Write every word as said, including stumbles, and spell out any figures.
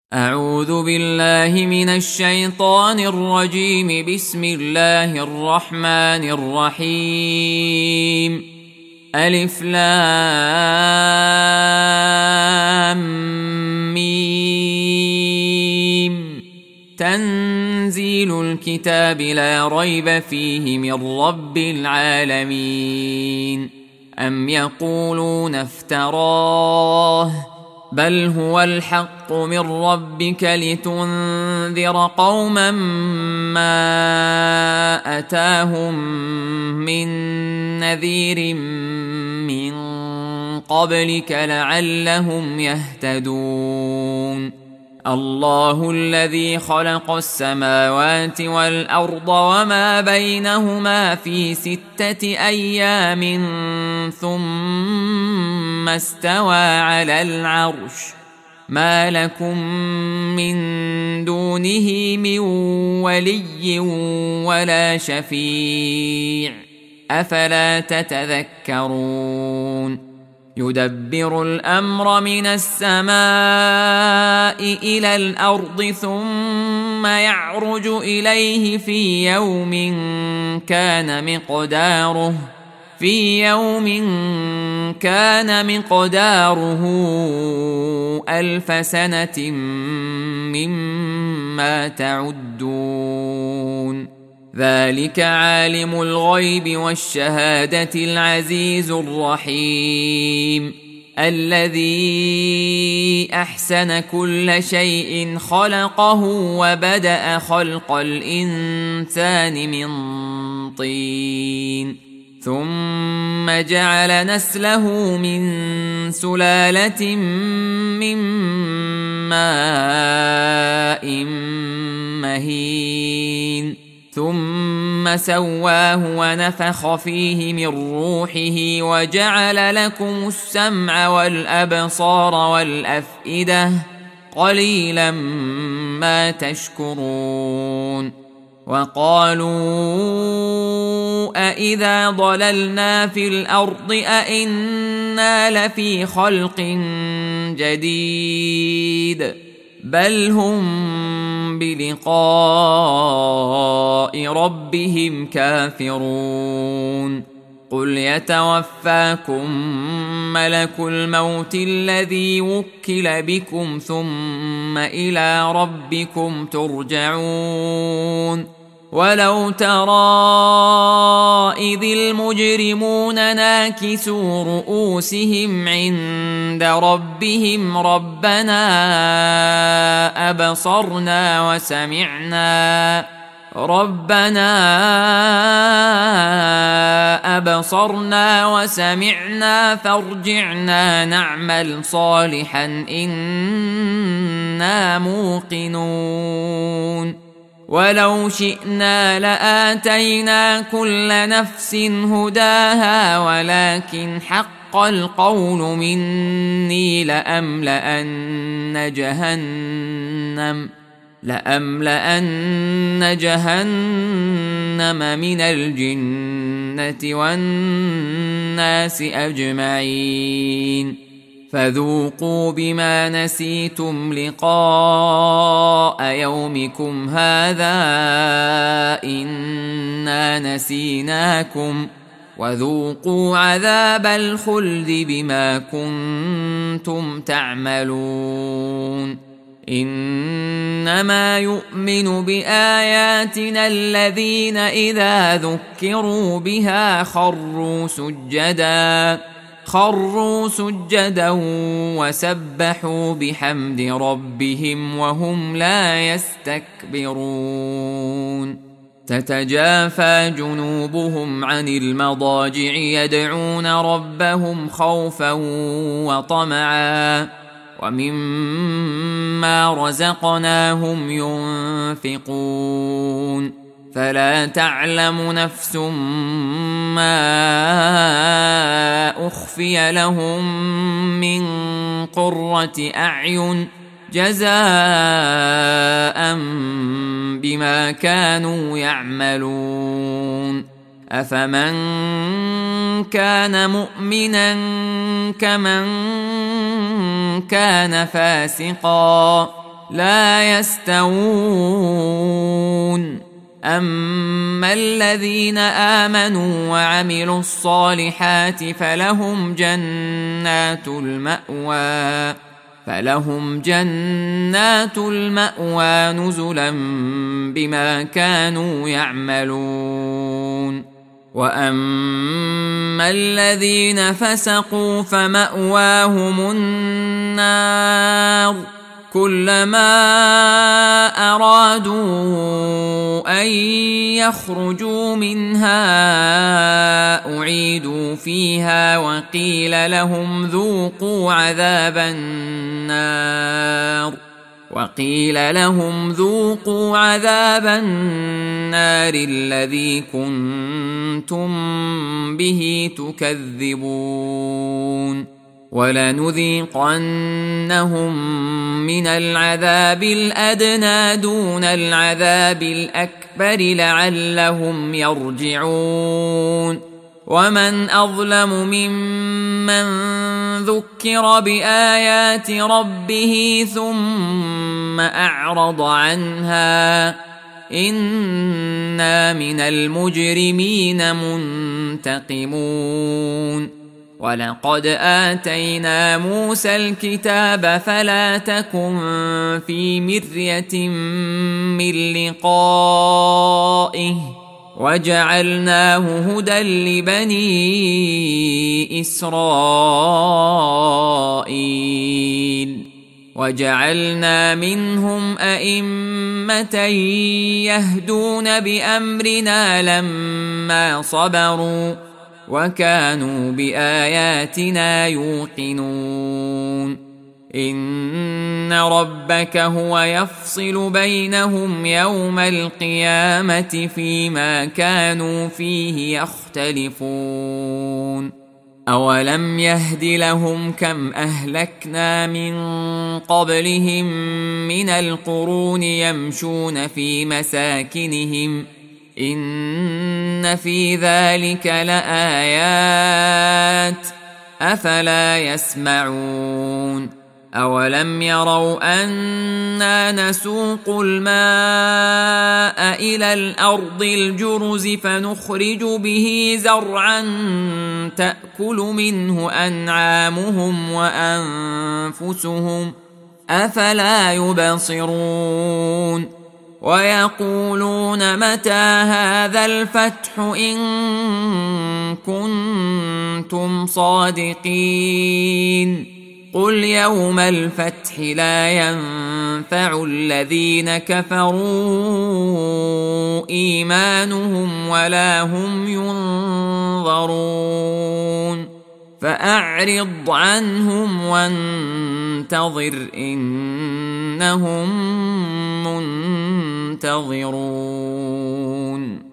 أعوذ بالله من الشيطان الرجيم. بسم الله الرحمن الرحيم. ألف لام ميم. تنزيل الكتاب لا ريب فيه من رب العالمين. أم يقولون افتراه بل هو الحق من ربك لتنذر قوما ما أتاهم من نذير من قبلك لعلهم يهتدون. الله الذي خلق السماوات والأرض وما بينهما في ستة أيام ثم استوى على العرش. ما لكم من دونه من ولي ولا شفيع أفلا تتذكرون. يدبر الأمر من السماء إلى الأرض ثم يعرج إليه في يوم كان مقداره في يوم كان مقداره ألف سنة مما تعدون. ذلك عالم الغيب والشهادة العزيز الرحيم. الذي أحسن كل شيء خلقه وبدأ خلق الإنسان من طين ثم جعل نسله من سلالة من ماء مهين ثم سواه ونفخ فيه من روحه وجعل لكم السمع والأبصار والأفئدة قليلا ما تشكرون. وقالوا أإذا ضللنا في الأرض أإنا لفي خلق جديد بل هم بلقاء ربهم كافرون. قل يتوفاكم ملك الموت الذي وكل بكم ثم إلى ربكم ترجعون. ولو ترى إذ المجرمون ناكسوا رؤوسهم عند ربهم ربنا أبصرنا وسمعنا ربنا أبصرنا وسمعنا فارجعنا نعمل صالحا إنا موقنون. ولو شئنا لآتينا كل نفس هداها ولكن حق القول مني لأملأن جهنم لأملأن جهنم من الجنة والناس أجمعين. فذوقوا بما نسيتم لقاء يومكم هذا إنا نسيناكم وذوقوا عذاب الخلد بما كنتم تعملون. إنما يؤمن بآياتنا الذين إذا ذكروا بها خروا سجدا خروا سجدا وسبحوا بحمد ربهم وهم لا يستكبرون. تتجافى جنوبهم عن المضاجع يدعون ربهم خوفا وطمعا ومما رزقناهم ينفقون. فلا تعلم نفس ما أخفي لهم من قرة أعين جزاء بما كانوا يعملون. أفمن كان مؤمنا كمن كان فاسقا لا يستوون. أما الذين آمنوا وعملوا الصالحات فلهم جنات المأوى فلهم جنات المأوى نزلا بما كانوا يعملون. وأما الذين فسقوا فمأواهم النار كلما أرادوا أن يخرجوا منها أعيدوا فيها وقيل لهم ذوقوا عذاب النار وقيل لهم ذوقوا عذاب النار الذي كنتم به تكذبون. ولنذيقنهم من العذاب الأدنى دون العذاب الأكبر لعلهم يرجعون. ومن أظلم ممن ذكر بآيات ربه ثم أعرض عنها إنا من المجرمين منتقمون. ولقد آتينا موسى الكتاب فلا تكن في مرية من لقائه وجعلناه هدى لبني إسرائيل وجعلنا منهم أئمة يهدون بأمرنا لما صبروا وكانوا بآياتنا يوقنون. إن ربك هو يفصل بينهم يوم القيامة فيما كانوا فيه يختلفون. أولم يهد لهم كم أهلكنا من قبلهم من القرون يمشون في مساكنهم إن في ذلك لآيات أفلا يسمعون. أولم يروا أنا نسوق الماء إلى الأرض الجرز فنخرج به زرعا تأكل منه أنعامهم وأنفسهم أفلا يبصرون. ويقولون متى هذا الفتح إن كنتم صادقين قل يوم الفتح لا ينفع الذين كفروا إيمانهم ولا هم ينظرون. فأعرض عنهم وانتظر إنهم منتظرون.